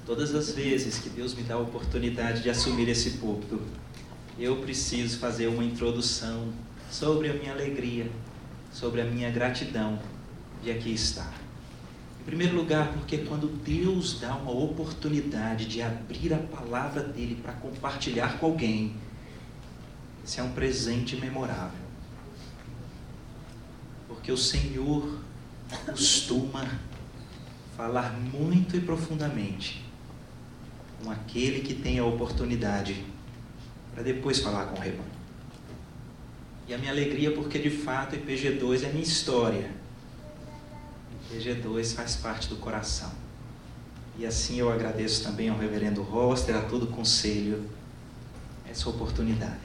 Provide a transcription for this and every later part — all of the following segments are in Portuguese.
Todas as vezes que Deus me dá a oportunidade de assumir esse púlpito, eu preciso fazer uma introdução sobre a minha alegria, sobre a minha gratidão de aqui estar. Em primeiro lugar, porque quando Deus dá uma oportunidade de abrir a palavra dele para compartilhar com alguém, esse é um presente memorável. Porque o Senhor costuma falar muito e profundamente com aquele que tem a oportunidade para depois falar com o rebanho. E a minha alegria porque de fato IPG2 é minha história. IPG2 faz parte do coração. E assim eu agradeço também ao reverendo Roster, a todo o conselho, essa oportunidade.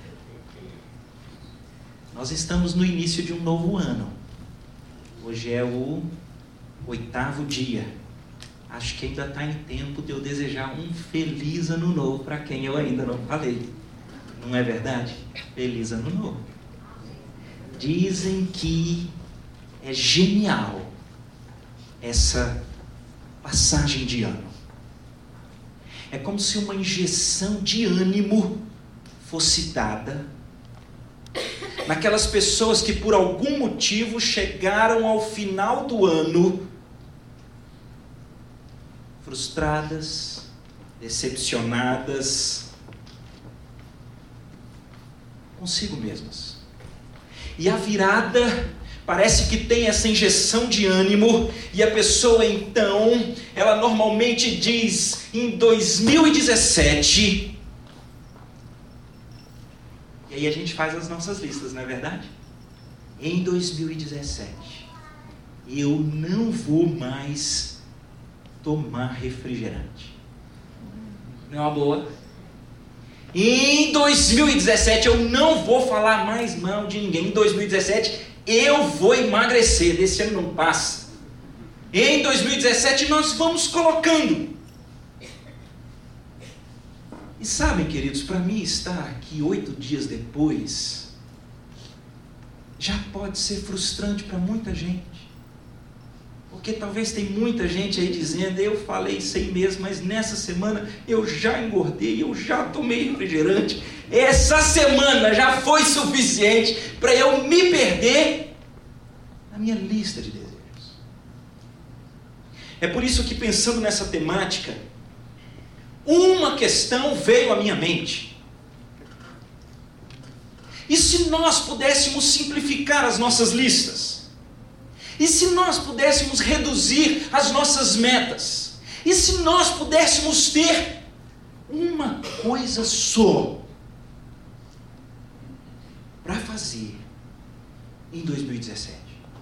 Nós estamos no início de um novo ano. Hoje é o 8º dia. Acho que ainda está em tempo de eu desejar um feliz ano novo para quem eu ainda não falei. Não é verdade? Feliz ano novo. Dizem que é genial essa passagem de ano. É como se uma injeção de ânimo fosse dada naquelas pessoas que por algum motivo chegaram ao final do ano frustradas, decepcionadas consigo mesmas. E a virada parece que tem essa injeção de ânimo, e a pessoa então, ela normalmente diz em 2017, e aí a gente faz as nossas listas, não é verdade? Em 2017, eu não vou mais tomar refrigerante. Não é uma boa? Em 2017 eu não vou falar mais mal de ninguém. Em 2017 eu vou emagrecer. Desse ano não passa. Em 2017 nós vamos colocando. E sabem, queridos, para mim estar aqui 8 dias depois já pode ser frustrante para muita gente. Porque talvez tem muita gente aí dizendo, eu falei isso aí mesmo, mas nessa semana eu já engordei, eu já tomei refrigerante. Essa semana já foi suficiente para eu me perder na minha lista de desejos. É por isso que, pensando nessa temática, uma questão veio à minha mente. E se nós pudéssemos simplificar as nossas listas? E se nós pudéssemos reduzir as nossas metas? E se nós pudéssemos ter uma coisa só para fazer em 2017?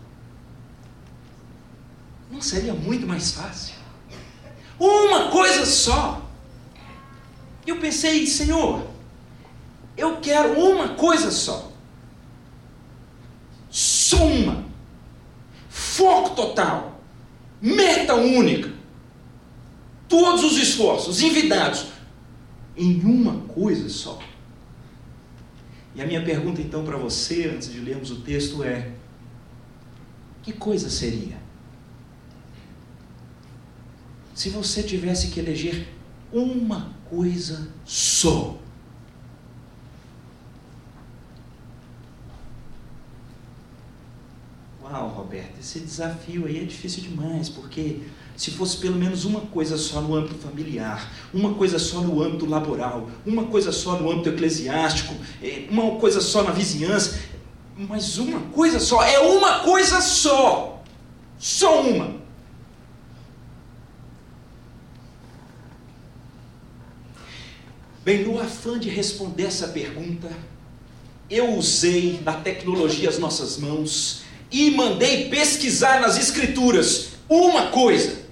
Não seria muito mais fácil? Uma coisa só. Eu pensei, Senhor, eu quero uma coisa só. Só uma. Foco total, meta única, todos os esforços envidados em uma coisa só. E a minha pergunta então para você, antes de lermos o texto, é: que coisa seria? Se você tivesse que eleger uma coisa só. Uau, Roberto, esse desafio aí é difícil demais, porque se fosse pelo menos uma coisa só no âmbito familiar, uma coisa só no âmbito laboral, uma coisa só no âmbito eclesiástico, uma coisa só na vizinhança, mas uma coisa só, é uma coisa só, só uma. Bem, no afã de responder essa pergunta, eu usei da tecnologia às nossas mãos e mandei pesquisar nas escrituras uma coisa.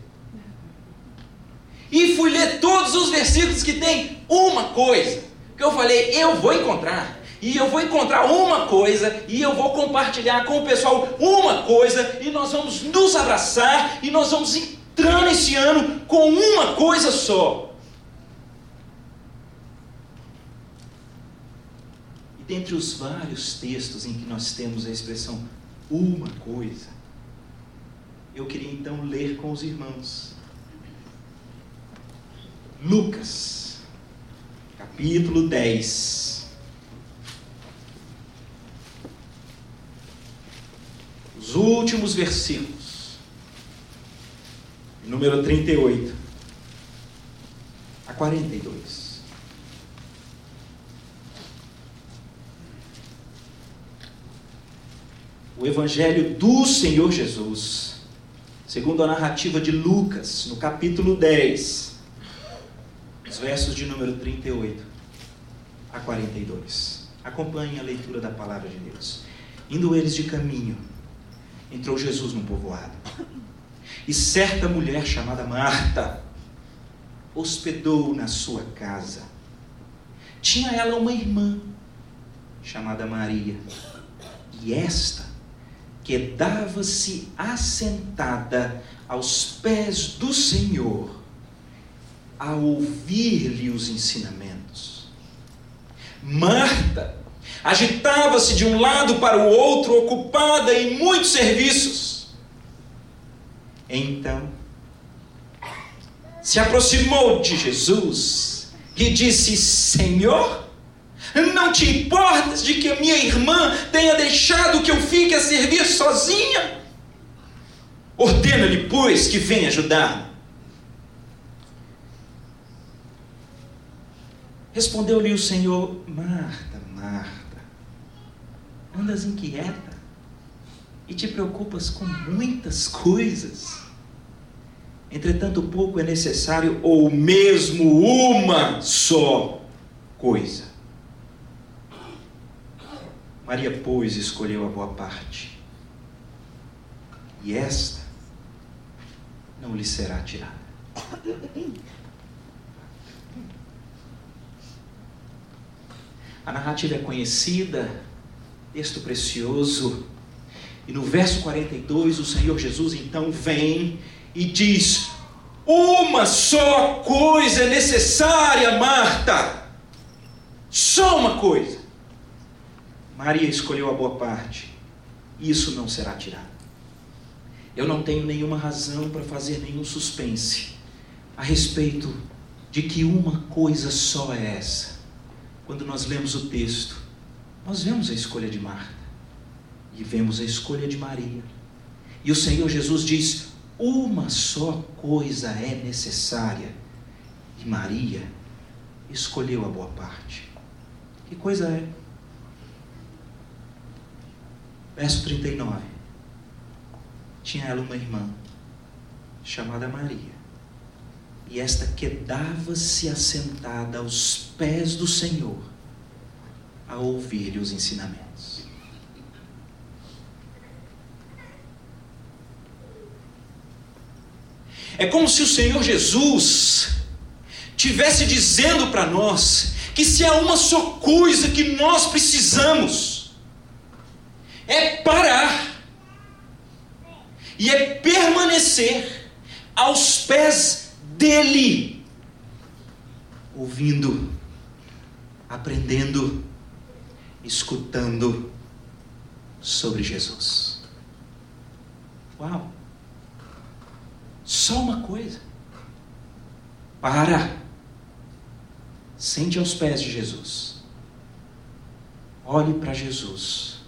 E fui ler todos os versículos que tem uma coisa. Porque eu falei, eu vou encontrar. E eu vou encontrar uma coisa, e eu vou compartilhar com o pessoal uma coisa, e nós vamos nos abraçar, e nós vamos entrar nesse ano com uma coisa só. E dentre os vários textos em que nós temos a expressão uma coisa, eu queria então ler com os irmãos Lucas, capítulo 10. Os últimos versículos, número 38 a 42. O Evangelho do Senhor Jesus, segundo a narrativa de Lucas, no capítulo 10, os versos de número 38 a 42. Acompanhem a leitura da palavra de Deus. Indo eles de caminho, entrou Jesus num povoado, e certa mulher chamada Marta hospedou na sua casa. Tinha ela uma irmã chamada Maria, e esta quedava-se assentada aos pés do Senhor, a ouvir-lhe os ensinamentos. Marta agitava-se de um lado para o outro, ocupada em muitos serviços. Então, se aproximou de Jesus e disse: Senhor, não te importas de que a minha irmã tenha deixado que eu fique a servir sozinha? Ordena-lhe, pois, que venha ajudar-me. Respondeu-lhe o Senhor: Marta, Marta, andas inquieta e te preocupas com muitas coisas. Entretanto, pouco é necessário, ou mesmo uma só coisa. Maria, pois, escolheu a boa parte, e esta não lhe será tirada. A narrativa é conhecida, texto precioso, e no verso 42 o Senhor Jesus então vem e diz: uma só coisa é necessária, Marta, só uma coisa. Maria escolheu a boa parte, e isso não será tirado. Eu não tenho nenhuma razão para fazer nenhum suspense a respeito de que uma coisa só é essa. Quando nós lemos o texto, nós vemos a escolha de Marta e vemos a escolha de Maria. E o Senhor Jesus diz: uma só coisa é necessária. E Maria escolheu a boa parte. Que coisa é? Verso 39. Tinha ela uma irmã chamada Maria, e esta quedava-se assentada aos pés do Senhor, a ouvir-lhe os ensinamentos. É como se o Senhor Jesus estivesse dizendo para nós que se há uma só coisa que nós precisamos, é parar e é permanecer aos pés dele, ouvindo, aprendendo, escutando sobre Jesus. Uau! Só uma coisa. Para. Sente aos pés de Jesus. Olhe para Jesus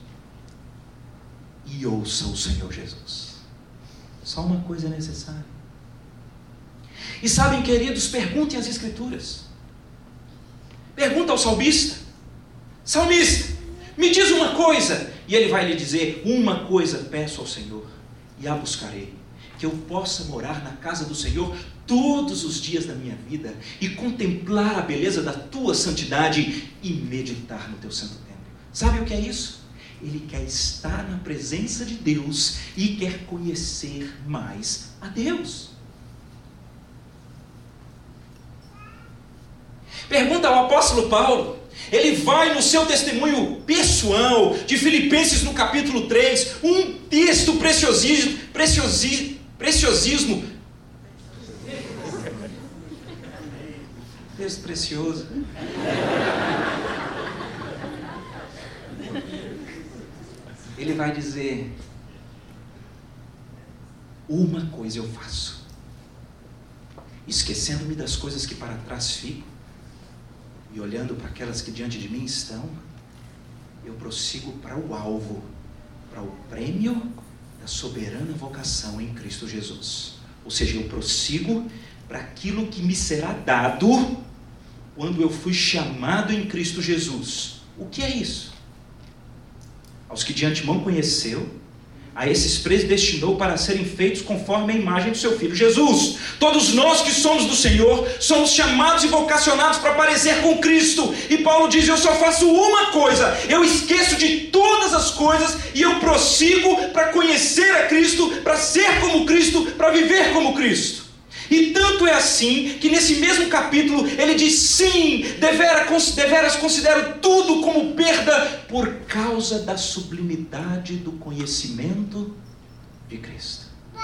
e ouça o Senhor Jesus. Só uma coisa é necessária. E sabem, queridos, perguntem às Escrituras. Pergunta ao salmista: Salmista, me diz uma coisa. E ele vai lhe dizer: uma coisa peço ao Senhor, e a buscarei, que eu possa morar na casa do Senhor todos os dias da minha vida, e contemplar a beleza da tua santidade, e meditar no teu santo templo. Sabe o que é isso? Ele quer estar na presença de Deus e quer conhecer mais a Deus. Pergunta ao apóstolo Paulo. Ele vai no seu testemunho pessoal de Filipenses no capítulo 3, um texto preciosismo, texto precioso. Ele vai dizer: uma coisa eu faço, esquecendo-me das coisas que para trás ficam e olhando para aquelas que diante de mim estão, eu prossigo para o alvo, para o prêmio da soberana vocação em Cristo Jesus. Ou seja, eu prossigo para aquilo que me será dado quando eu fui chamado em Cristo Jesus. O que é isso? Aos que de antemão conheceu, a esses predestinou para serem feitos conforme a imagem do seu Filho Jesus. Todos nós que somos do Senhor, somos chamados e vocacionados para parecer com Cristo. E Paulo diz, eu só faço uma coisa, eu esqueço de todas as coisas e eu prossigo para conhecer a Cristo, para ser como Cristo, para viver como Cristo. E tanto é assim, que nesse mesmo capítulo, ele diz, sim, deveras considero tudo como perda, por causa da sublimidade do conhecimento de Cristo.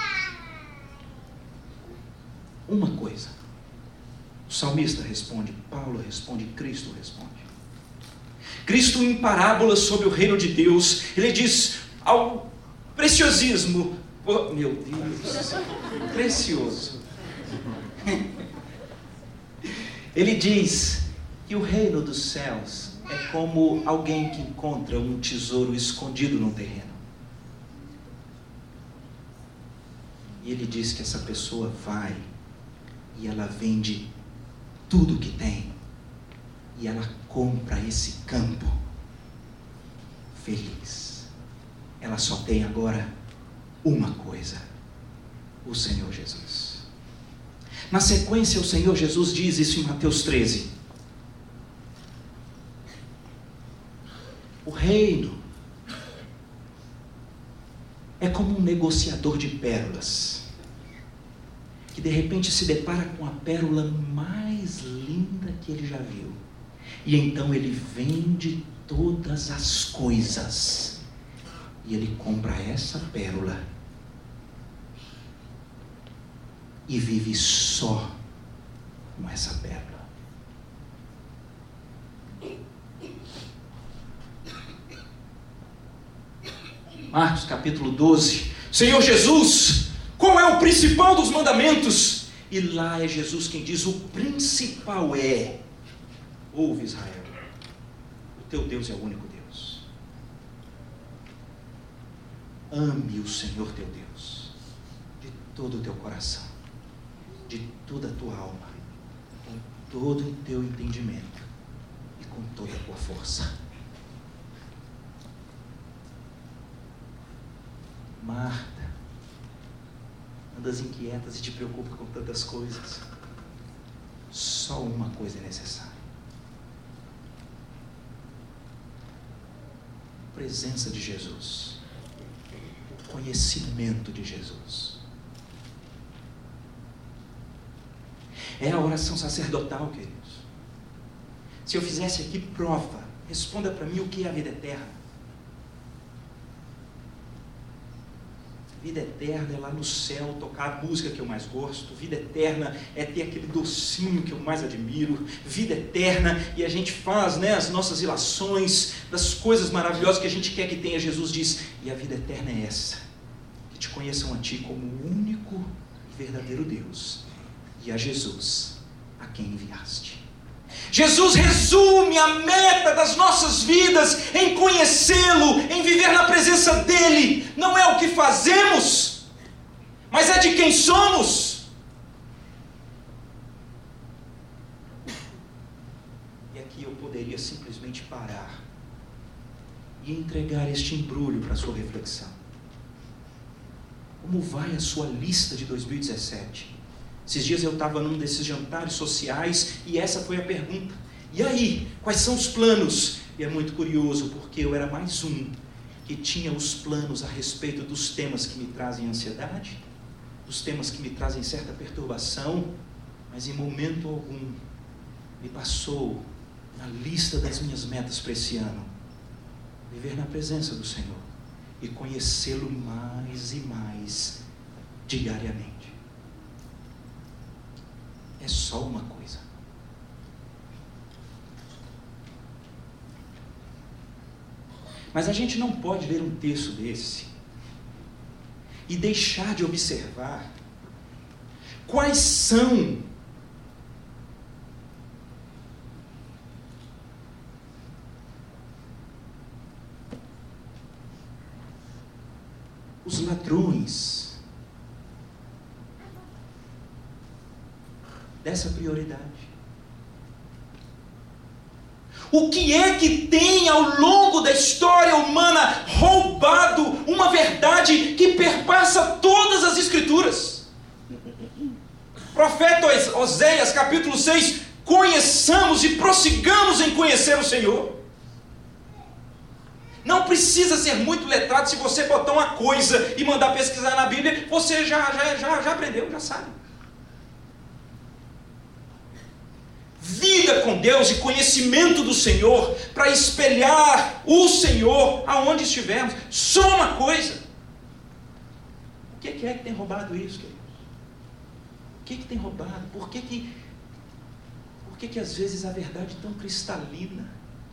Uma coisa, o salmista responde, Paulo responde, Cristo responde. Cristo em parábolas sobre o reino de Deus, ele diz, ao preciosismo, oh, meu Deus, precioso. Ele diz que o reino dos céus é como alguém que encontra um tesouro escondido num terreno. E ele diz que essa pessoa vai e ela vende tudo que tem e ela compra esse campo feliz. Ela só tem agora uma coisa: o Senhor Jesus. Na sequência, o Senhor Jesus diz isso em Mateus 13. O reino é como um negociador de pérolas, que de repente se depara com a pérola mais linda que ele já viu. E então ele vende todas as coisas e ele compra essa pérola e vive só com essa pérola. Marcos capítulo 12. Senhor Jesus, qual é o principal dos mandamentos? E lá é Jesus quem diz, o principal é, ouve Israel, o teu Deus é o único Deus. Ame o Senhor teu Deus de todo o teu coração, de toda a tua alma, com todo o teu entendimento e com toda a tua força. Marta, andas inquietas e te preocupa com tantas coisas. Só uma coisa é necessária: a presença de Jesus, o conhecimento de Jesus. É a oração sacerdotal, queridos. Se eu fizesse aqui prova, responda para mim o que é a vida eterna. Vida eterna é lá no céu tocar a música que eu mais gosto. Vida eterna é ter aquele docinho que eu mais admiro. Vida eterna, e a gente faz, as nossas ilações das coisas maravilhosas que a gente quer que tenha. Jesus diz, e a vida eterna é essa: que te conheçam a ti como o único e verdadeiro Deus, e a Jesus a quem enviaste. Jesus resume a meta das nossas vidas em conhecê-lo, em viver na presença dele. Não é o que fazemos, mas é de quem somos. E aqui eu poderia simplesmente parar e entregar este embrulho para a sua reflexão. Como vai a sua lista de 2017? Esses dias eu estava num desses jantares sociais e essa foi a pergunta: e aí, quais são os planos? E é muito curioso, porque eu era mais um que tinha os planos a respeito dos temas que me trazem ansiedade, dos temas que me trazem certa perturbação, mas em momento algum me passou na lista das minhas metas para esse ano viver na presença do Senhor e conhecê-lo mais e mais diariamente. É só uma coisa: mas a gente não pode ler um texto desse e deixar de observar quais são os ladrões dessa prioridade. O que é que tem ao longo da história humana roubado uma verdade que perpassa todas as Escrituras? Profeta Oséias, capítulo 6, conheçamos e prossigamos em conhecer o Senhor. Não precisa ser muito letrado. Se você botar uma coisa e mandar pesquisar na Bíblia, você já aprendeu, já sabe. Vida com Deus e conhecimento do Senhor, para espelhar o Senhor aonde estivermos. Só uma coisa. O que é que tem roubado isso, queridos? O que tem roubado? Por que às vezes a verdade tão cristalina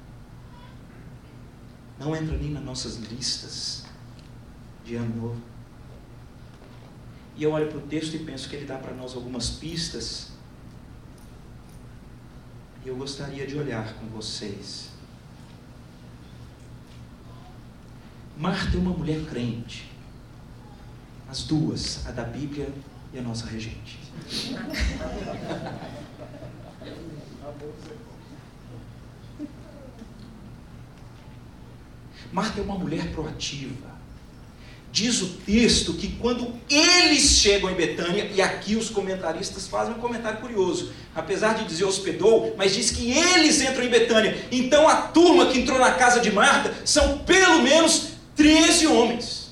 não entra nem nas nossas listas de ano novo? E eu olho para o texto e penso que ele dá para nós algumas pistas. E eu gostaria de olhar com vocês. Marta é uma mulher crente. As duas, a da Bíblia e a nossa regente. Marta é uma mulher proativa. Diz o texto que quando eles chegam em Betânia, e aqui os comentaristas fazem um comentário curioso, apesar de dizer hospedou, mas diz que eles entram em Betânia. Então a turma que entrou na casa de Marta são pelo menos 13 homens.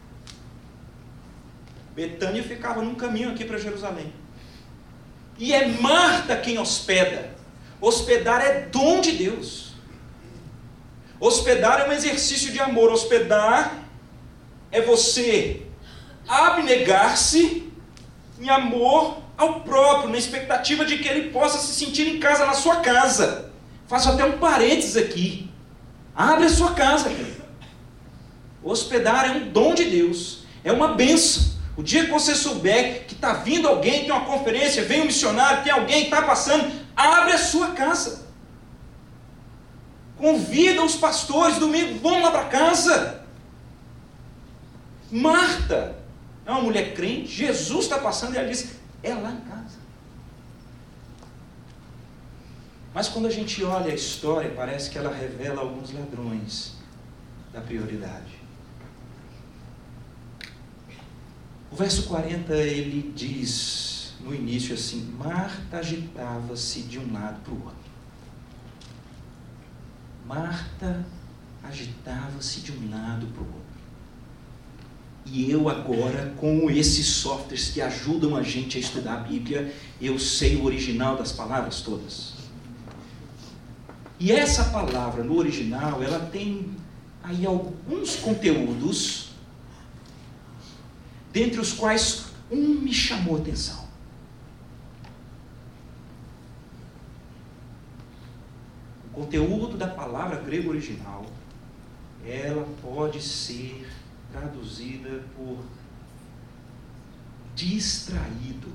Betânia ficava num caminho aqui para Jerusalém. E é Marta quem hospeda. Hospedar é dom de Deus. Hospedar é um exercício de amor. Hospedar é você abnegar-se em amor ao próprio, na expectativa de que ele possa se sentir em casa, na sua casa. Faço até um parênteses aqui. Abre a sua casa, querido. Hospedar é um dom de Deus, é uma bênção. O dia que você souber que está vindo alguém, tem uma conferência, vem um missionário, tem alguém que está passando, abre a sua casa. Convida os pastores, domingo, vamos lá para casa. Marta é uma mulher crente, Jesus está passando e ela diz, é lá em casa. Mas quando a gente olha a história, parece que ela revela alguns ladrões da prioridade. O verso 40, ele diz no início assim, Marta agitava-se de um lado para o outro. Marta agitava-se de um lado para o outro. E eu agora, com esses softwares que ajudam a gente a estudar a Bíblia, eu sei o original das palavras todas. E essa palavra no original, ela tem aí alguns conteúdos, dentre os quais um me chamou a atenção. O conteúdo da palavra grega original, ela pode ser traduzida por distraído.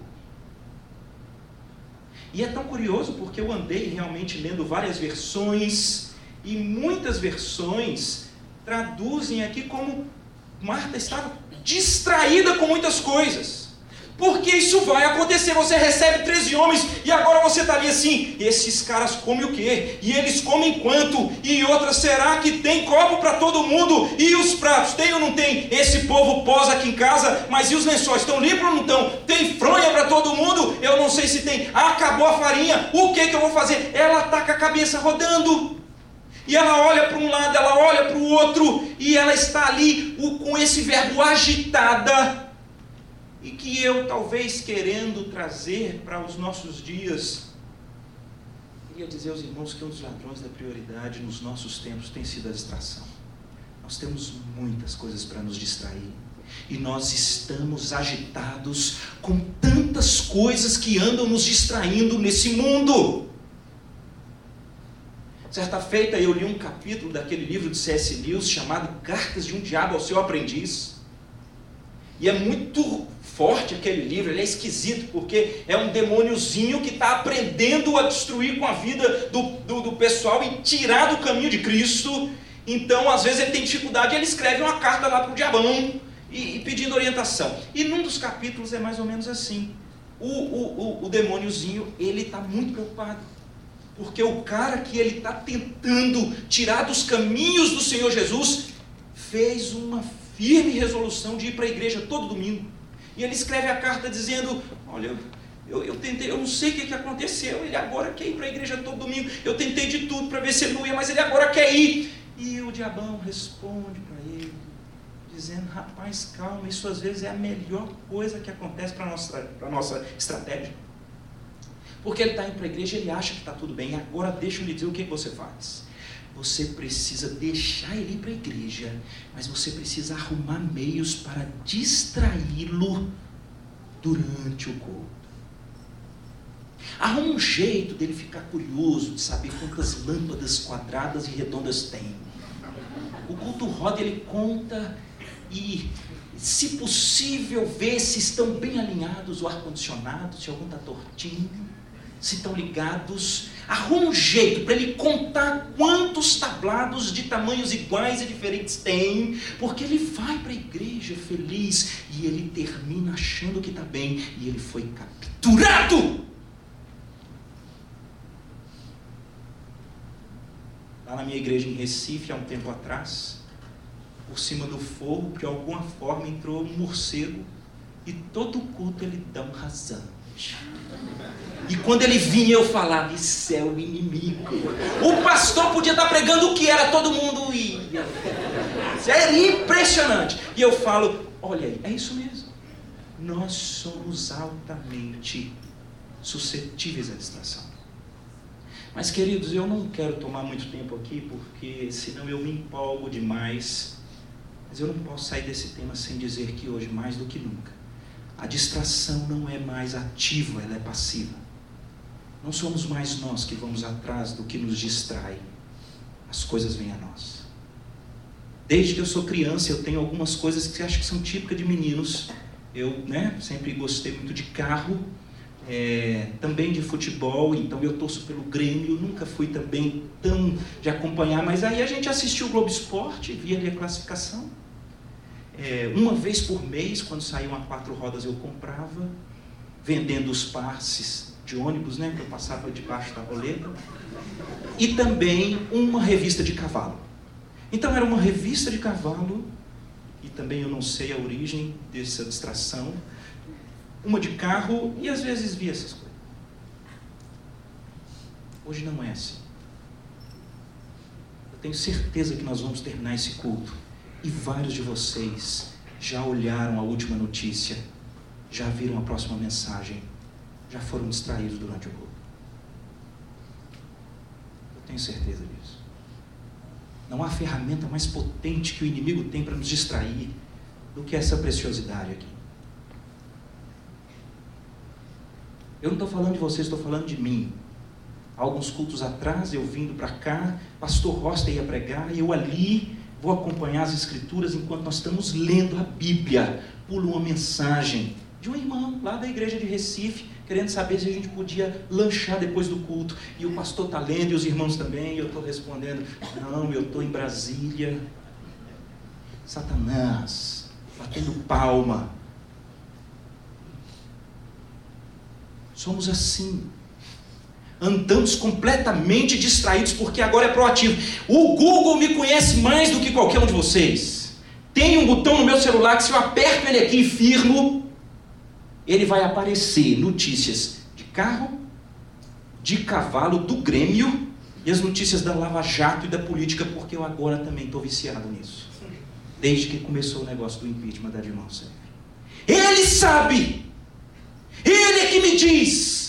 E é tão curioso porque eu andei realmente lendo várias versões e muitas versões traduzem aqui como Marta estava distraída com muitas coisas. Porque isso vai acontecer, você recebe 13 homens e agora você está ali assim, esses caras comem o quê? E eles comem quanto? E outra, será que tem copo para todo mundo? E os pratos, tem ou não tem? Esse povo posa aqui em casa, mas e os lençóis, estão limpos ou não estão? Tem fronha para todo mundo? Eu não sei se tem, acabou a farinha, o que eu vou fazer? Ela está com a cabeça rodando. E ela olha para um lado, ela olha para o outro, e ela está ali com esse verbo agitada. E que eu, talvez querendo trazer para os nossos dias, queria dizer aos irmãos que um dos ladrões da prioridade nos nossos tempos tem sido a distração. Nós temos muitas coisas para nos distrair. E nós estamos agitados com tantas coisas que andam nos distraindo nesse mundo. Certa feita eu li um capítulo daquele livro de C.S. Lewis chamado Cartas de um Diabo ao Seu Aprendiz. E é muito forte aquele livro, ele é esquisito, porque é um demôniozinho que está aprendendo a destruir com a vida do pessoal e tirar do caminho de Cristo. Então, às vezes ele tem dificuldade, ele escreve uma carta lá para o diabão. e pedindo orientação. E num dos capítulos é mais ou menos assim. O demôniozinho, ele está muito preocupado. Porque o cara que ele está tentando tirar dos caminhos do Senhor Jesus, fez uma firme resolução de ir para a igreja todo domingo. E ele escreve a carta dizendo: olha, eu tentei, eu não sei o que aconteceu, ele agora quer ir para a igreja todo domingo, eu tentei de tudo para ver se ele não ia, mas ele agora quer ir. E o diabão responde para ele, dizendo: rapaz, calma, isso às vezes é a melhor coisa que acontece para a nossa estratégia. Porque ele está indo para a igreja, ele acha que está tudo bem. Agora deixa eu lhe dizer o que você faz. Você precisa deixar ele ir para a igreja, mas você precisa arrumar meios para distraí-lo durante o culto. Arruma um jeito dele ficar curioso, de saber quantas lâmpadas quadradas e redondas tem. O culto roda, ele conta e, se possível, vê se estão bem alinhados o ar-condicionado, se algum está tortinho, se estão ligados. Arruma um jeito para ele contar quantos tablados de tamanhos iguais e diferentes tem, porque ele vai para a igreja feliz e ele termina achando que está bem, e ele foi capturado. Lá na minha igreja em Recife, há um tempo atrás, por cima do fogo, de alguma forma entrou um morcego, e todo culto ele dá um rasante. E quando ele vinha, eu falava: isso é o inimigo. O pastor podia estar pregando o que era, todo mundo ia. Isso era impressionante. E eu falo: olha aí, é isso mesmo. Nós somos altamente suscetíveis à distração. Mas, queridos, eu não quero tomar muito tempo aqui, porque senão eu me empolgo demais. Mas eu não posso sair desse tema sem dizer que hoje, mais do que nunca, a distração não é mais ativa, ela é passiva. Não somos mais nós que vamos atrás do que nos distrai. As coisas vêm a nós. Desde que eu sou criança, eu tenho algumas coisas que acho que são típicas de meninos. Eu, sempre gostei muito de carro, também de futebol, então eu torço pelo Grêmio. Nunca fui também tão de acompanhar, mas aí a gente assistiu o Globo Esporte, via ali a classificação. Uma vez por mês, quando saíam a 4 rodas, eu comprava, vendendo os passes de ônibus, que eu passava debaixo da roleta, e também uma revista de cavalo. Então era uma revista de cavalo, e também eu não sei a origem dessa distração, uma de carro, e às vezes via essas coisas. Hoje não é assim. Eu tenho certeza que nós vamos terminar esse culto, e vários de vocês já olharam a última notícia, já viram a próxima mensagem, já foram distraídos durante o culto. Eu tenho certeza disso. Não há ferramenta mais potente que o inimigo tem para nos distrair do que essa preciosidade aqui. Eu não estou falando de vocês, estou falando de mim. Há alguns cultos atrás, eu vindo para cá, pastor Rosta ia pregar, e eu ali vou acompanhar as escrituras enquanto nós estamos lendo a Bíblia. Pulo uma mensagem de um irmão lá da igreja de Recife, querendo saber se a gente podia lanchar depois do culto. E o pastor está lendo, e os irmãos também, e eu estou respondendo: não, eu estou em Brasília. Satanás, batendo palma. Somos assim. Andamos completamente distraídos, porque agora é proativo. O Google me conhece mais do que qualquer um de vocês. Tem um botão no meu celular que, se eu aperto ele aqui e firmo, ele vai aparecer notícias de carro, de cavalo, do Grêmio, e as notícias da Lava Jato e da política, porque eu agora também estou viciado nisso. Desde que começou o negócio do impeachment da Dilma Rousseff. Ele sabe! Ele é que me diz!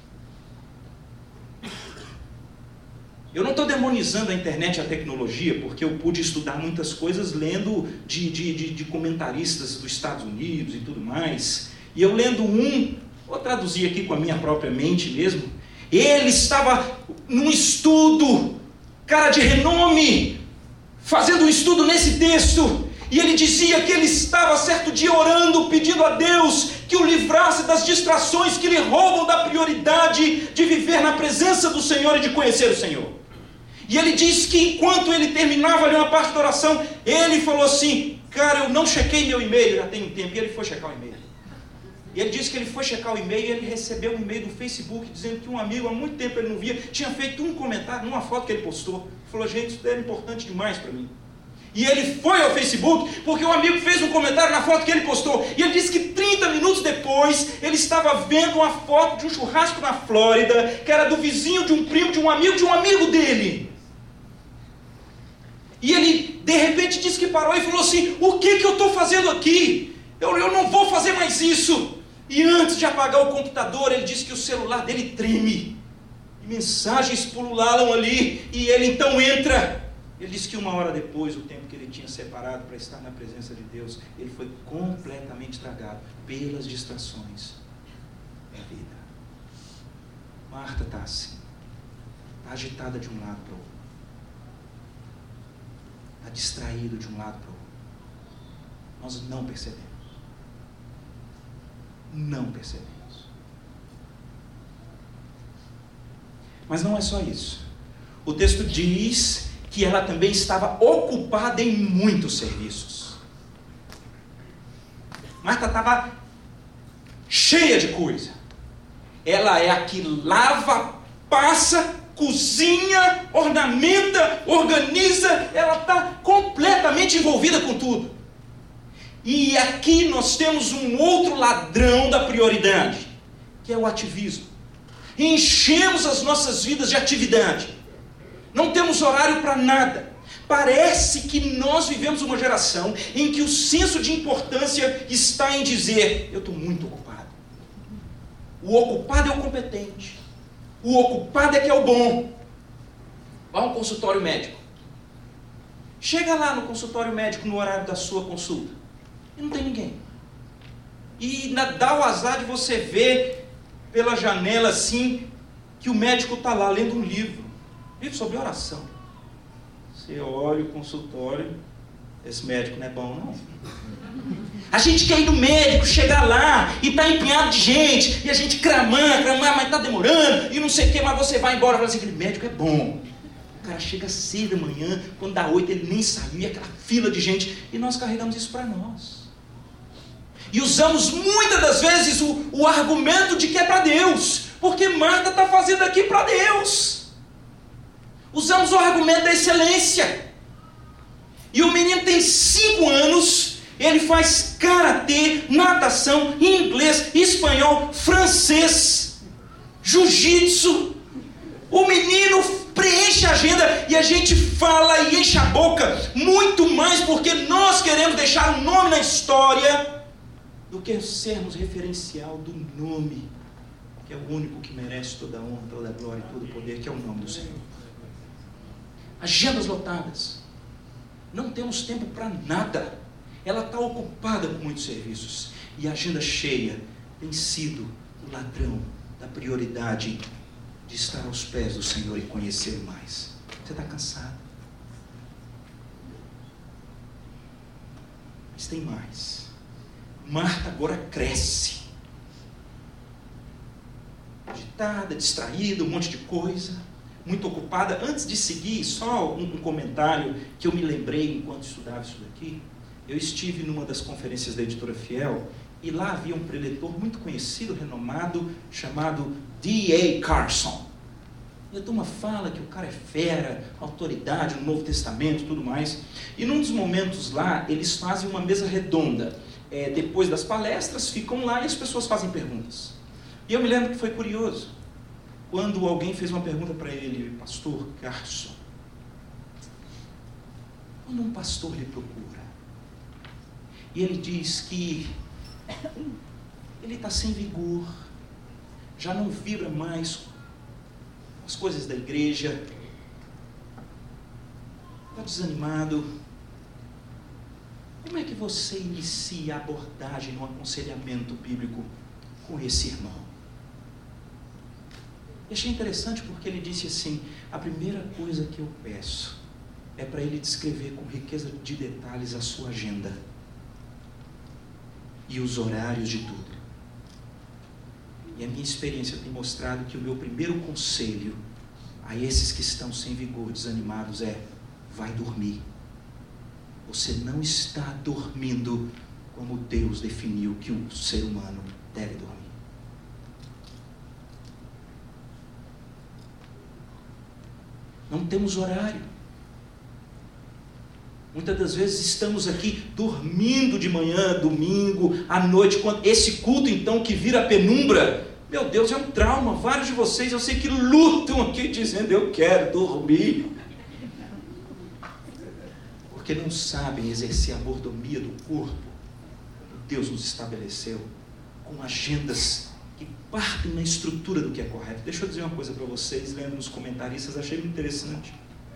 Eu não estou demonizando a internet e a tecnologia, porque eu pude estudar muitas coisas lendo de comentaristas dos Estados Unidos e tudo mais. E eu lendo vou traduzir aqui com a minha própria mente mesmo, ele estava num estudo, cara de renome, fazendo um estudo nesse texto, e ele dizia que ele estava certo dia orando, pedindo a Deus que o livrasse das distrações que lhe roubam da prioridade de viver na presença do Senhor e de conhecer o Senhor. E ele diz que enquanto ele terminava ali uma parte da oração, ele falou assim: cara, eu não chequei meu e-mail, já tem um tempo, e ele foi checar o e-mail. E ele disse que ele foi checar o e-mail e ele recebeu um e-mail do Facebook dizendo que um amigo, há muito tempo ele não via, tinha feito um comentário numa foto que ele postou. Ele falou, gente, isso era importante demais para mim. E ele foi ao Facebook porque o amigo fez um comentário na foto que ele postou. E ele disse que 30 minutos depois ele estava vendo uma foto de um churrasco na Flórida, que era do vizinho de um primo, de um amigo dele. E ele de repente disse que parou e falou assim, o que eu estou fazendo aqui? Eu não vou fazer mais isso. E antes de apagar o computador, ele disse que o celular dele treme. E mensagens pulularam ali. E ele então entra. Ele disse que 1 hora depois, o tempo que ele tinha separado para estar na presença de Deus, ele foi completamente tragado pelas distrações da vida. Marta está assim. Está agitada de um lado para o outro. Está distraído de um lado para o outro. Nós não percebemos. Não percebemos. Mas não é só isso. O texto diz que ela também estava ocupada em muitos serviços. Marta estava cheia de coisa. Ela é a que lava, passa, cozinha, ornamenta, organiza. Ela está completamente envolvida com tudo. E aqui nós temos um outro ladrão da prioridade, que é o ativismo. Enchemos as nossas vidas de atividade. Não temos horário para nada. Parece que nós vivemos uma geração em que o senso de importância está em dizer, eu estou muito ocupado. O ocupado é o competente. O ocupado é que é o bom. Vá a um consultório médico. Chega lá no consultório médico no horário da sua consulta. E não tem ninguém. E dá o azar de você ver pela janela assim, que o médico está lá lendo um livro sobre oração. Você olha o consultório, esse médico não é bom não. A gente quer ir no médico, chegar lá e está empenhado de gente, e a gente cramar, mas está demorando, e não sei o que, mas você vai embora e fala assim, aquele médico é bom. O cara chega cedo da manhã, quando dá 8 ele nem saiu, e aquela fila de gente, e nós carregamos isso para nós. E usamos muitas das vezes o argumento de que é para Deus, porque Marta está fazendo aqui para Deus. Usamos o argumento da excelência. E o menino tem 5 anos, ele faz karatê, natação, inglês, espanhol, francês, jiu-jitsu. O menino preenche a agenda e a gente fala e enche a boca muito mais porque nós queremos deixar um nome na história do que sermos referencial do nome, que é o único que merece toda a honra, toda a glória e todo o poder, que é o nome do Senhor. Agendas lotadas. Não temos tempo para nada. Ela está ocupada com muitos serviços. E a agenda cheia tem sido o ladrão da prioridade de estar aos pés do Senhor e conhecê-lo mais. Você está cansado? Mas tem mais. Marta agora cresce. Agitada, distraída, um monte de coisa. Muito ocupada. Antes de seguir, só um comentário que eu me lembrei enquanto estudava isso daqui. Eu estive numa das conferências da Editora Fiel e lá havia um preletor muito conhecido, renomado, chamado D.A. Carson. E a turma fala que o cara é fera, autoridade no Novo Testamento e tudo mais. E num dos momentos lá, eles fazem uma mesa redonda. Depois das palestras, ficam lá e as pessoas fazem perguntas. E eu me lembro que foi curioso. Quando alguém fez uma pergunta para ele, pastor Carson, quando um pastor lhe procura, e ele diz que ele está sem vigor, já não vibra mais com as coisas da igreja, está desanimado, como é que você inicia a abordagem no aconselhamento bíblico com esse irmão? Eu achei interessante porque ele disse assim, a primeira coisa que eu peço é para ele descrever com riqueza de detalhes a sua agenda e os horários de tudo. E a minha experiência tem mostrado que o meu primeiro conselho a esses que estão sem vigor, desanimados, é: vai dormir. você não está dormindo como Deus definiu que o ser humano deve dormir. Não temos horário. Muitas das vezes estamos aqui dormindo de manhã, domingo, à noite, quando esse culto então que vira penumbra, meu Deus, é um trauma. Vários de vocês eu sei que lutam aqui dizendo eu quero dormir, porque não sabem exercer a mordomia do corpo como Deus nos estabeleceu, com agendas que partem na estrutura do que é correto. Deixa eu dizer uma coisa para vocês, lendo nos comentaristas, achei muito interessante.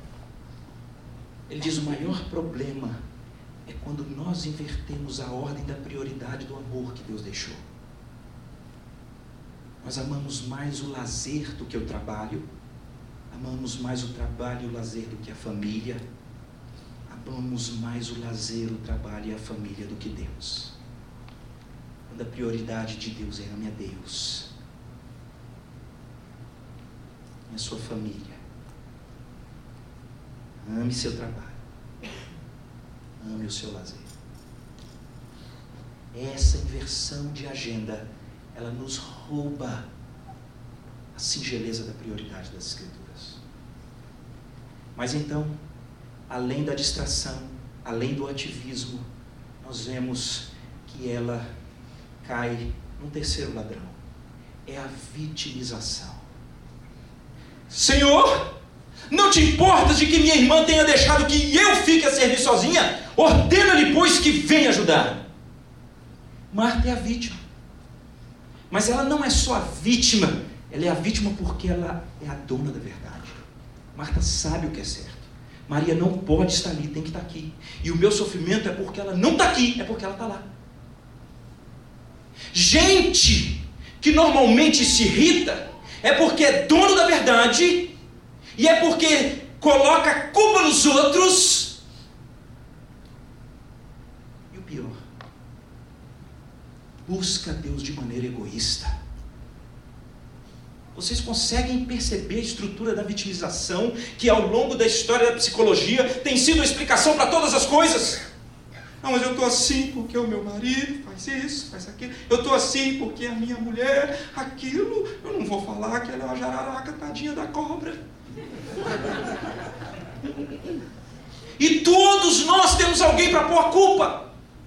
Ele diz: o maior problema é quando nós invertemos a ordem da prioridade do amor que Deus deixou. Nós amamos mais o lazer do que o trabalho, amamos mais o trabalho e o lazer do que a família, amamos mais o lazer, o trabalho e a família do que Deus. Quando a prioridade de Deus é ame a Deus, ame a sua família, ame seu trabalho, ame o seu lazer. Essa inversão de agenda, ela nos rouba a singeleza da prioridade das Escrituras. Mas então, além da distração, além do ativismo, nós vemos que ela cai num terceiro ladrão. É a vitimização. Senhor, não te importas de que minha irmã tenha deixado que eu fique a servir sozinha? Ordena-lhe, pois, que venha ajudar. Marta é a vítima. Mas ela não é só a vítima, ela é a vítima porque ela é a dona da verdade. Marta sabe o que é certo. Maria não pode estar ali, tem que estar aqui. E o meu sofrimento é porque ela não está aqui, é porque ela está lá. Gente que normalmente se irrita é porque é dono da verdade e é porque coloca a culpa nos outros. E o pior, busca Deus de maneira egoísta. Vocês conseguem perceber a estrutura da vitimização, que ao longo da história da psicologia tem sido a explicação para todas as coisas? Não, mas eu estou assim porque o meu marido faz isso, faz aquilo. Eu estou assim porque a minha mulher, aquilo. Eu não vou falar que ela é uma jararaca, tadinha da cobra. E todos nós temos alguém para pôr a culpa.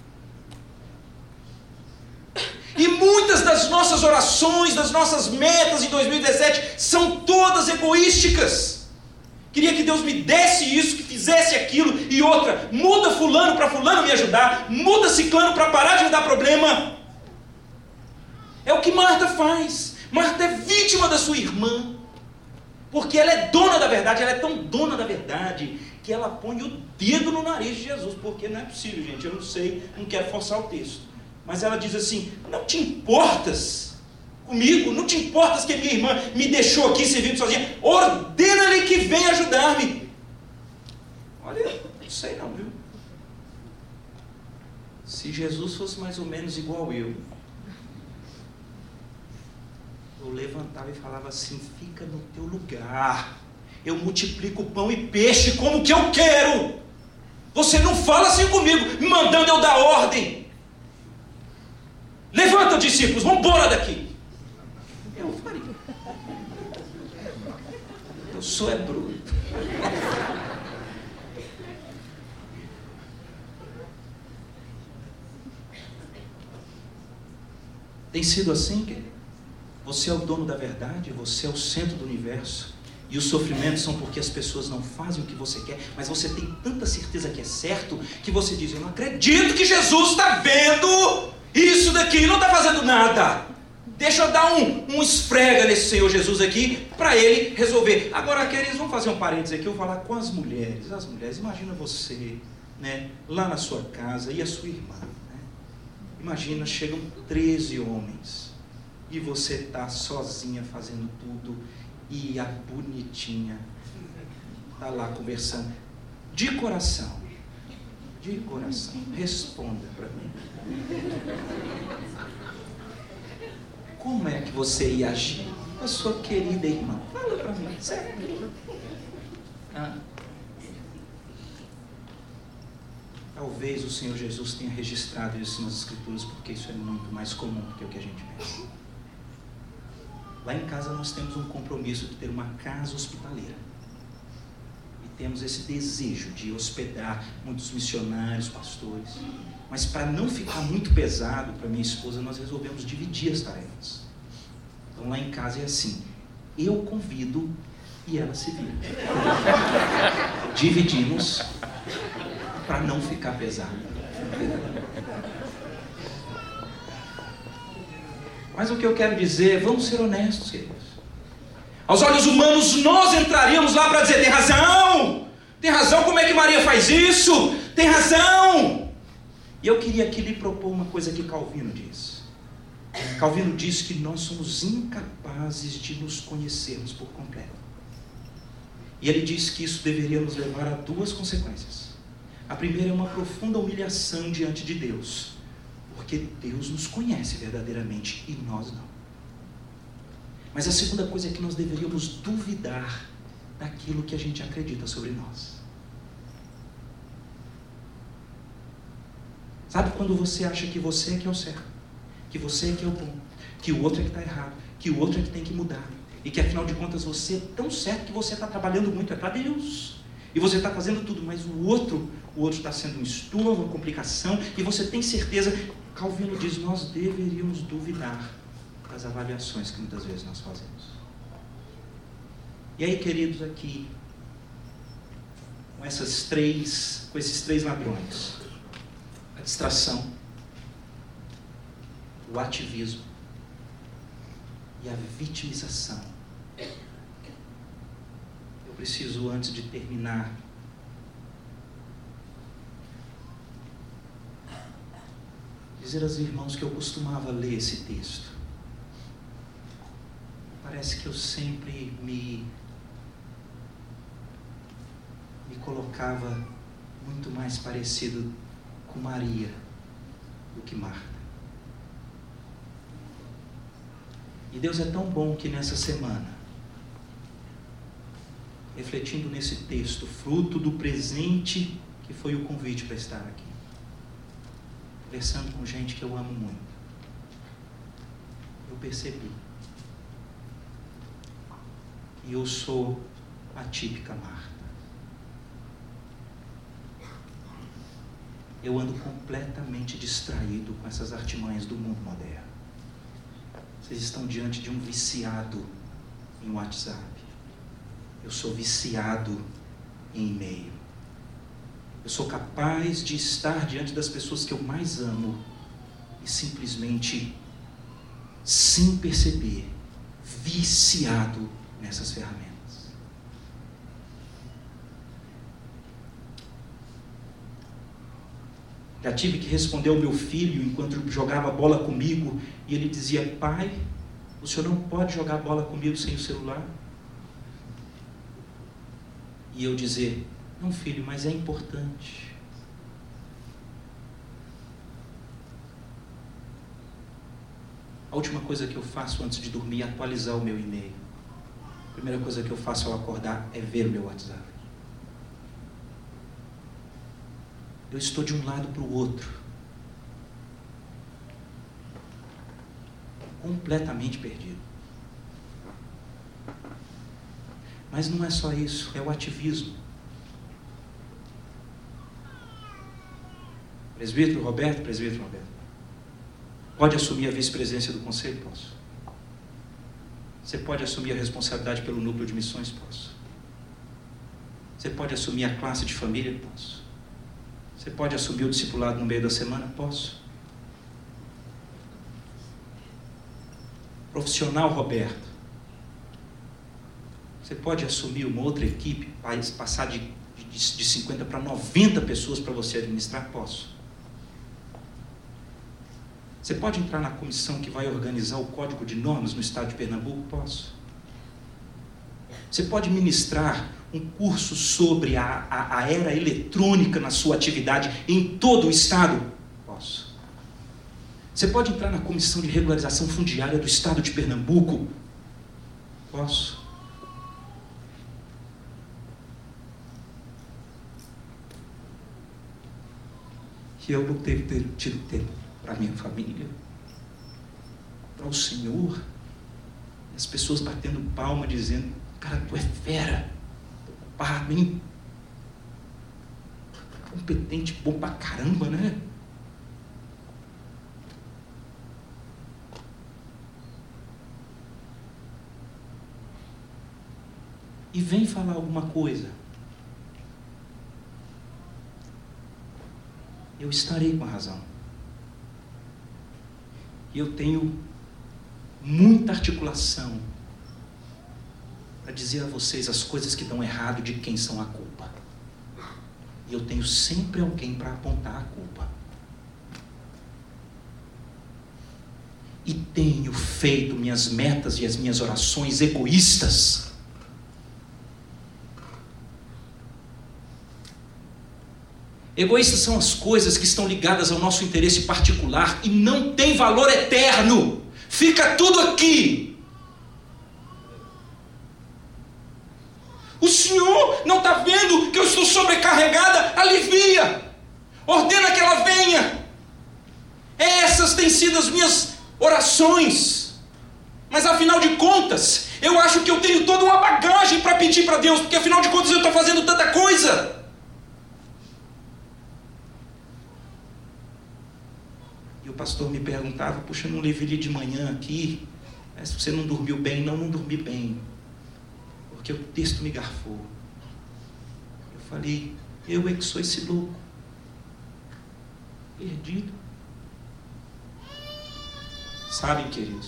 E muitas das nossas orações, das nossas metas em 2017 são todas egoísticas. Queria que Deus me desse isso, que fizesse aquilo. E outra, muda fulano para fulano me ajudar, muda ciclano para parar de me dar problema. É o que Marta faz. Marta é vítima da sua irmã, porque ela é dona da verdade. Ela é tão dona da verdade que ela põe o dedo no nariz de Jesus. Porque não é possível, gente, eu não sei, não quero forçar o texto. Mas ela diz assim: não te importas comigo? Não te importas que minha irmã me deixou aqui servindo sozinha? Ordena-lhe que venha ajudar-me. Olha, não sei não, viu? Se Jesus fosse mais ou menos igual eu levantava e falava assim: fica no teu lugar, eu multiplico pão e peixe como que eu quero. Você não fala assim comigo, me mandando eu dar ordem. Levanta, discípulos, vamos embora daqui. Eu faria. Eu sou bruto. Tem sido assim, querido? Você é o dono da verdade, você é o centro do universo. E os sofrimentos são porque as pessoas não fazem o que você quer, mas você tem tanta certeza que é certo, que você diz: eu não acredito que Jesus está vendo isso daqui, não está fazendo nada. Deixa eu dar um esfrega nesse Senhor Jesus aqui, para ele resolver. Agora, queridos, vamos fazer um parênteses aqui, eu vou falar com as mulheres. As mulheres, imagina você, né, lá na sua casa, e a sua irmã, né? Imagina, chegam 13 homens, e você está sozinha fazendo tudo, e a bonitinha está lá conversando, de coração, responda para mim. Como é que você ia agir? A sua querida irmã, fala para mim, sério. Talvez o Senhor Jesus tenha registrado isso nas Escrituras, porque isso é muito mais comum do que o que a gente pensa. Lá em casa nós temos um compromisso de ter uma casa hospitaleira. E temos esse desejo de hospedar muitos missionários, pastores. Mas para não ficar muito pesado para minha esposa, nós resolvemos dividir as tarefas. Então lá em casa é assim: eu convido e ela se vira. Dividimos para não ficar pesado. Mas o que eu quero dizer, vamos ser honestos, queridos. Aos olhos humanos, nós entraríamos lá para dizer: tem razão, como é que Maria faz isso? Tem razão. E eu queria aqui lhe propor uma coisa que Calvino diz. Calvino diz que nós somos incapazes de nos conhecermos por completo. E ele diz que isso deveria nos levar a duas consequências. A primeira é uma profunda humilhação diante de Deus, porque Deus nos conhece verdadeiramente e nós não. Mas a segunda coisa é que nós deveríamos duvidar daquilo que a gente acredita sobre nós. Sabe quando você acha que você é que é o certo, que você é que é o bom, que o outro é que está errado, que o outro é que tem que mudar, e que afinal de contas você é tão certo que você está trabalhando muito para Deus, e você está fazendo tudo, mas o outro está sendo um estorvo, uma complicação, e você tem certeza. Calvino diz: nós deveríamos duvidar das avaliações que muitas vezes nós fazemos. E aí, queridos, aqui com esses três ladrões: a distração, o ativismo e a vitimização. Eu preciso, antes de terminar, dizer aos irmãos que eu costumava ler esse texto. Parece que eu sempre me colocava muito mais parecido com Maria do que Marta. E Deus é tão bom que nessa semana, refletindo nesse texto, fruto do presente que foi o convite para estar aqui, conversando com gente que eu amo muito, eu percebi que eu sou a típica Marta. Eu ando completamente distraído com essas artimanhas do mundo moderno. Vocês estão diante de um viciado em WhatsApp. Eu sou viciado em e-mail. Eu sou capaz de estar diante das pessoas que eu mais amo e simplesmente, sem perceber, viciado nessas ferramentas. Já tive que responder ao meu filho enquanto jogava bola comigo, e ele dizia: pai, o senhor não pode jogar bola comigo sem o celular? E eu dizer: não, filho, mas é importante. A última coisa que eu faço antes de dormir é atualizar o meu e-mail. A primeira coisa que eu faço ao acordar é ver o meu WhatsApp. Eu estou de um lado para o outro, completamente perdido. Mas não é só isso, é o ativismo. Presbítero Roberto, pode assumir a vice-presidência do conselho? Posso. Você pode assumir a responsabilidade pelo núcleo de missões? Posso. Você pode assumir a classe de família? Posso. Você pode assumir o discipulado no meio da semana? Posso. Profissional Roberto, você pode assumir uma outra equipe, passar de 50 para 90 pessoas para você administrar? Posso. Você pode entrar na comissão que vai organizar o código de normas no estado de Pernambuco? Posso. Você pode ministrar um curso sobre a era eletrônica na sua atividade em todo o estado? Posso. Você pode entrar na comissão de regularização fundiária do estado de Pernambuco? Posso. E eu não tenho tido tempo para a minha família, para o Senhor. E as pessoas batendo palma, dizendo: cara, tu é fera, ocupado, hein? Competente, bom pra caramba, né? E vem falar alguma coisa, eu estarei com a razão. E eu tenho muita articulação para dizer a vocês as coisas que dão errado, de quem são a culpa. E eu tenho sempre alguém para apontar a culpa. E tenho feito minhas metas e as minhas orações egoístas. Egoístas são as coisas que estão ligadas ao nosso interesse particular e não tem valor eterno. Fica tudo aqui. O Senhor não está vendo que eu estou sobrecarregada? Alivia. Ordena que ela venha. Essas têm sido as minhas orações. Mas afinal de contas, eu acho que eu tenho toda uma bagagem para pedir para Deus, porque afinal de contas eu estou fazendo tanta coisa. E o pastor me perguntava: puxa, eu não levei de manhã aqui, se você não dormiu bem. Não dormi bem, porque o texto me garfou. Eu falei: eu é que sou esse louco, perdido. Sabem, queridos,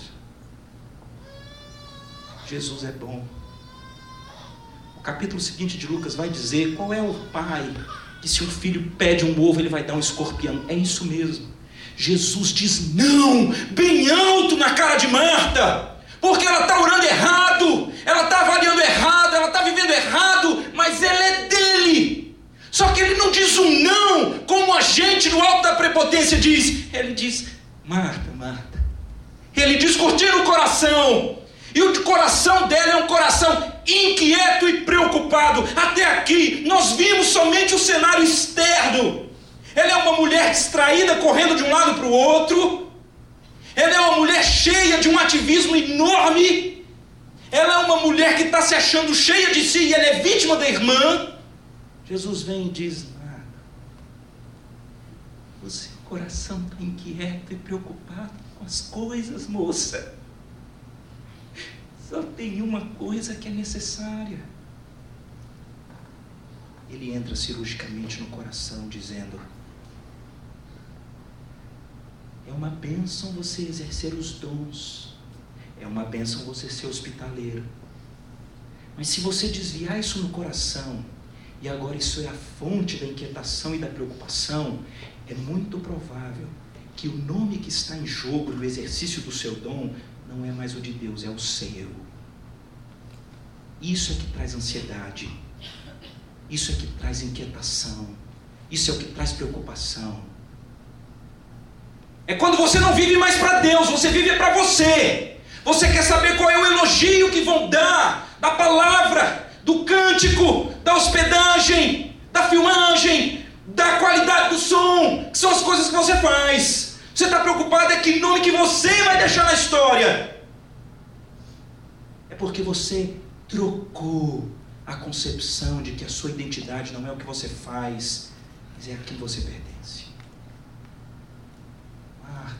Jesus é bom. O capítulo seguinte de Lucas vai dizer qual é o pai que, se um filho pede um ovo, ele vai dar um escorpião. É isso mesmo. Jesus diz não, bem alto na cara de Marta, porque ela está orando errado, ela está avaliando errado, ela está vivendo errado, mas ela é dele. Só que ele não diz um não, como a gente no alto da prepotência diz. Ele diz: Marta, Marta. Ele diz curtindo o coração. E o coração dela é um coração inquieto e preocupado. Até aqui nós vimos somente o cenário externo. Ela é uma mulher distraída, correndo de um lado para o outro. Ela é uma mulher cheia de um ativismo enorme. Ela é uma mulher que está se achando cheia de si e ela é vítima da irmã. Jesus vem e diz: Marta, o seu coração está inquieto e preocupado com as coisas, moça. Só tem uma coisa que é necessária. Ele entra cirurgicamente no coração, dizendo: é uma bênção você exercer os dons, é uma bênção você ser hospitaleiro, mas se você desviar isso no coração, e agora isso é a fonte da inquietação e da preocupação, é muito provável que o nome que está em jogo no exercício do seu dom não é mais o de Deus, é o seu. Isso é que traz ansiedade, isso é que traz inquietação, isso é o que traz preocupação. É quando você não vive mais para Deus, você vive para você. Você quer saber qual é o elogio que vão dar da palavra, do cântico, da hospedagem, da filmagem, da qualidade do som, que são as coisas que você faz. Você está preocupado é que nome que você vai deixar na história. É porque você trocou a concepção de que a sua identidade não é o que você faz, mas é a quem você pertence. Marta,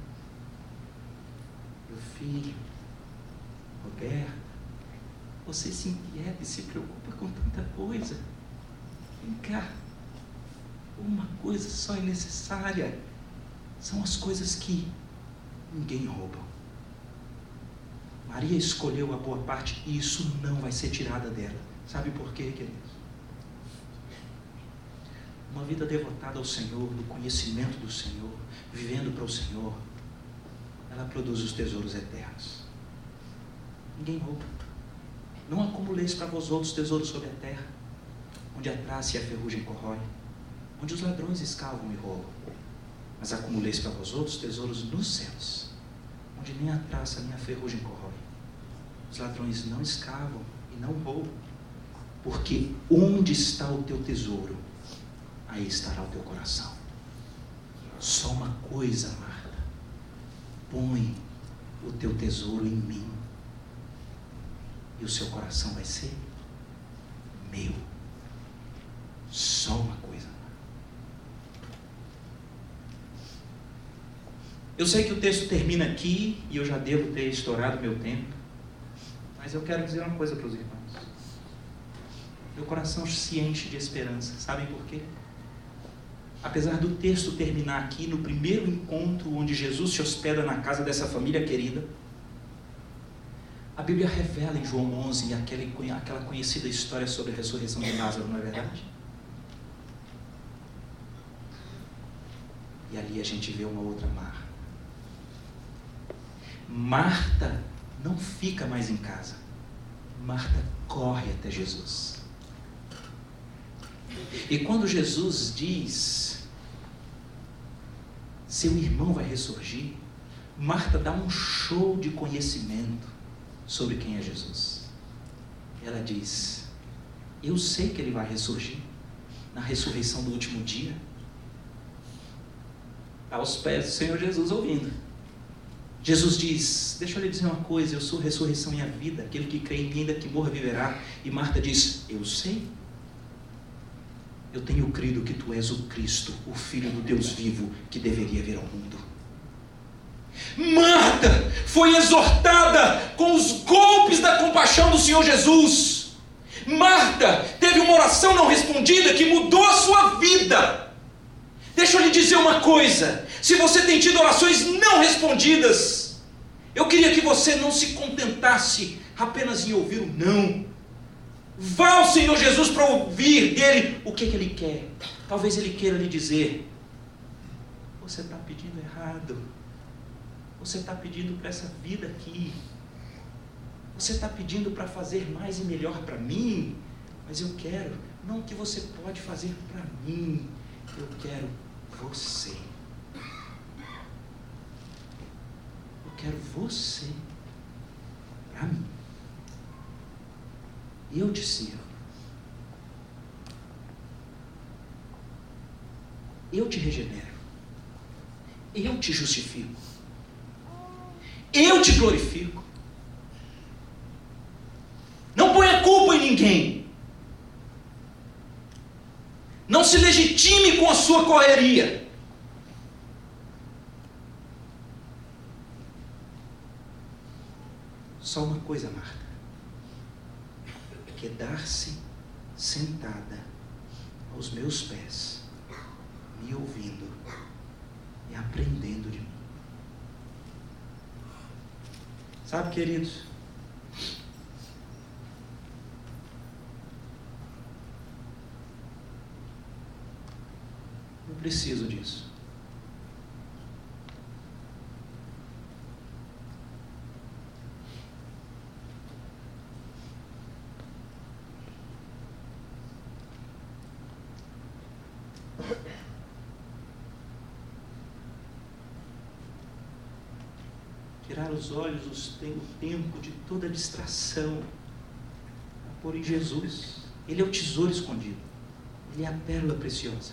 meu filho, Roberto, você se inquieta e se preocupa com tanta coisa. Vem cá, uma coisa só é necessária. São as coisas que ninguém rouba. Maria escolheu a boa parte e isso não vai ser tirada dela. Sabe por quê, queridos? Uma vida devotada ao Senhor, no conhecimento do Senhor, vivendo para o Senhor, ela produz os tesouros eternos. Ninguém rouba. Não acumuleis para vós outros tesouros sobre a terra, onde a traça e a ferrugem corrói, onde os ladrões escavam e roubam. Mas acumuleis para vós outros tesouros nos céus, onde nem a traça nem a ferrugem corrói. Os ladrões não escavam e não roubam, porque onde está o teu tesouro, aí estará o teu coração. Só uma coisa, Marta: põe o teu tesouro em mim, e o seu coração vai ser meu. Só uma coisa. Eu sei que o texto termina aqui e eu já devo ter estourado meu tempo, mas eu quero dizer uma coisa para os irmãos. Meu coração se enche de esperança. Sabem por quê? Apesar do texto terminar aqui no primeiro encontro onde Jesus se hospeda na casa dessa família querida, a Bíblia revela em João 11 aquela conhecida história sobre a ressurreição de Lázaro, não é verdade? E ali a gente vê uma outra Marta. Marta não fica mais em casa. Marta corre até Jesus. E quando Jesus diz: seu irmão vai ressurgir, Marta dá um show de conhecimento sobre quem é Jesus. Ela diz: eu sei que ele vai ressurgir na ressurreição do último dia. Aos pés do Senhor Jesus, ouvindo. Jesus diz: deixa eu lhe dizer uma coisa, eu sou a ressurreição e a vida, aquele que crê em mim, ainda que morra, viverá. E Marta diz: eu sei. Eu tenho crido que tu és o Cristo, o Filho do Deus vivo, que deveria vir ao mundo. Marta foi exortada com os golpes da compaixão do Senhor Jesus. Marta teve uma oração não respondida que mudou a sua vida. Deixa eu lhe dizer uma coisa: se você tem tido orações não respondidas, eu queria que você não se contentasse apenas em ouvir o não. Vá ao Senhor Jesus para ouvir dele o que ele quer. Talvez ele queira lhe dizer: você está pedindo errado. Você está pedindo para essa vida aqui. Você está pedindo para fazer mais e melhor para mim. Mas eu quero, não o que você pode fazer para mim. Eu quero você. Eu quero você para mim. Eu te sirvo. Eu te regenero. Eu te justifico. Eu te glorifico. Não ponha culpa em ninguém. Não se legitime com a sua correria. Só uma coisa, Marta: quedar-se sentada aos meus pés, me ouvindo e aprendendo de mim. Sabe, queridos, eu preciso disso. Tirar os olhos o tempo de toda distração, a pôr em Jesus. Ele é o tesouro escondido. Ele é a pérola preciosa.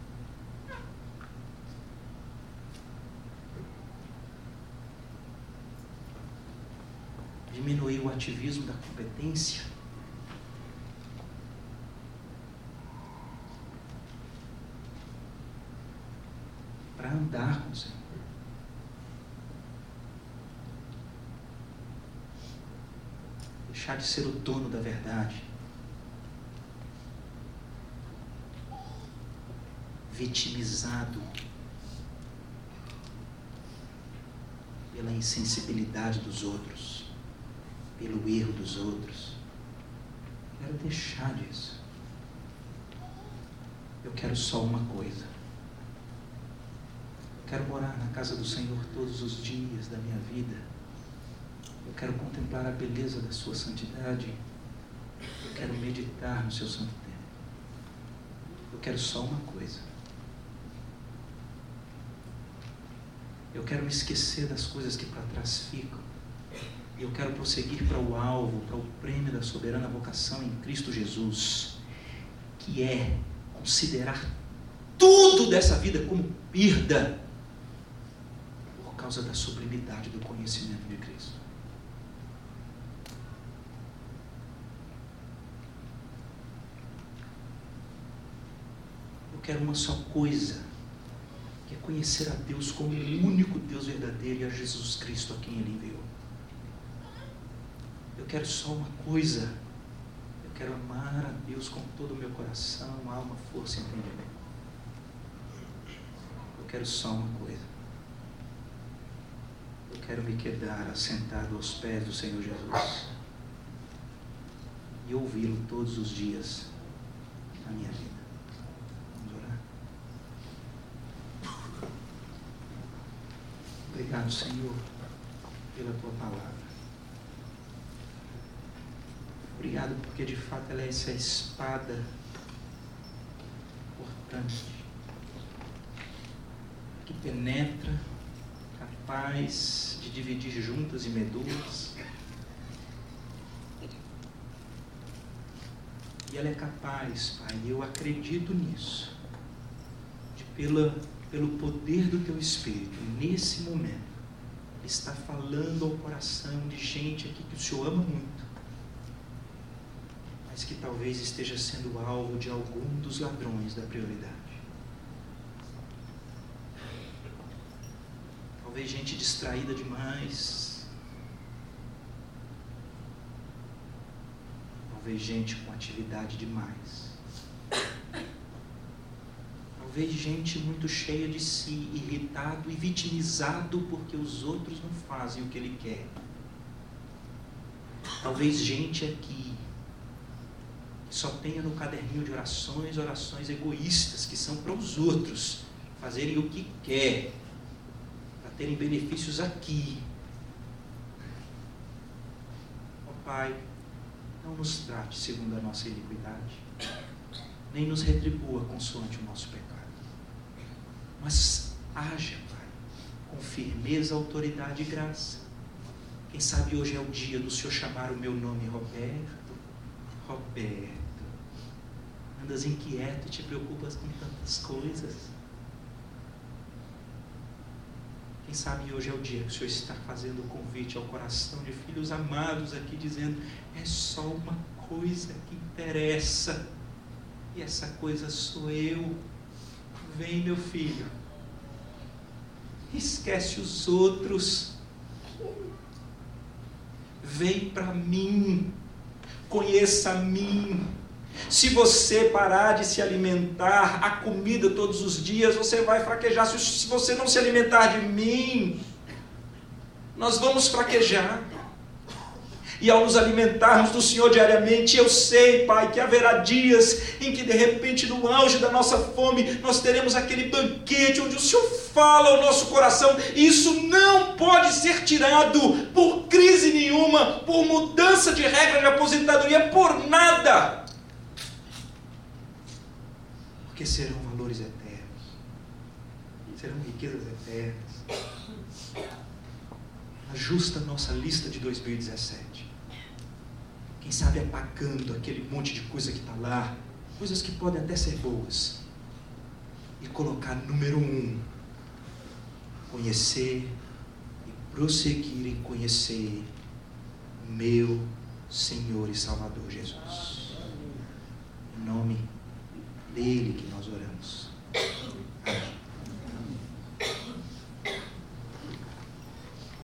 Diminuir o ativismo da competência. Para andar com o Senhor. Deixar de ser o dono da verdade. Vitimizado pela insensibilidade dos outros, pelo erro dos outros. Quero deixar disso. Eu quero só uma coisa. Eu quero morar na casa do Senhor todos os dias da minha vida. Eu quero contemplar a beleza da sua santidade. Eu quero meditar no seu santo tempo. Eu quero só uma coisa. Eu quero me esquecer das coisas que para trás ficam. E eu quero prosseguir para o alvo, para o prêmio da soberana vocação em Cristo Jesus, que é considerar tudo dessa vida como perda por causa da sublimidade do conhecimento de Cristo. Eu quero uma só coisa, que é conhecer a Deus como o único Deus verdadeiro e a Jesus Cristo a quem Ele enviou. Eu quero só uma coisa, eu quero amar a Deus com todo o meu coração, alma, força e entendimento. Eu quero só uma coisa. Eu quero me quedar assentado aos pés do Senhor Jesus e ouvi-lo todos os dias na minha vida. Vamos orar? Obrigado, Senhor, pela Tua palavra. Obrigado porque de fato ela é essa espada cortante que penetra, capaz de dividir juntas e medulas. E ela é capaz, Pai, eu acredito nisso, de pelo poder do Teu Espírito, nesse momento, estar falando ao coração de gente aqui que o Senhor ama muito, mas que talvez esteja sendo alvo de algum dos ladrões da prioridade. Talvez gente distraída demais, talvez gente com atividade demais, talvez gente muito cheia de si, irritado e vitimizado porque os outros não fazem o que ele quer. Talvez gente aqui que só tenha no caderninho de orações egoístas, que são para os outros fazerem o que quer, para terem benefícios aqui. Ó Pai, não nos trate segundo a nossa iniquidade, nem nos retribua consoante o nosso pecado, mas haja, Pai, com firmeza, autoridade e graça. Quem sabe hoje é o dia do Senhor chamar o meu nome Roberto. Roberto, andas inquieto e te preocupas com tantas coisas. Quem sabe hoje é o dia que o Senhor está fazendo o convite ao coração de filhos amados aqui, dizendo: é só uma coisa que interessa, e essa coisa sou eu. Vem, meu filho, esquece os outros, vem para mim, conheça a mim. Se você parar de se alimentar a comida todos os dias, você vai fraquejar. Se você não se alimentar de mim, nós vamos fraquejar. E ao nos alimentarmos do Senhor diariamente, eu sei, Pai, que haverá dias em que de repente no auge da nossa fome, nós teremos aquele banquete onde o Senhor fala ao nosso coração. E isso não pode ser tirado por crise nenhuma, por mudança de regra de aposentadoria, por nada. Porque serão valores eternos, serão riquezas eternas. Ajusta a nossa lista de 2017. Quem sabe apagando aquele monte de coisa que está lá, coisas que podem até ser boas, e colocar número 1, conhecer e prosseguir em conhecer o meu Senhor e Salvador Jesus. Em nome dele que nós oramos.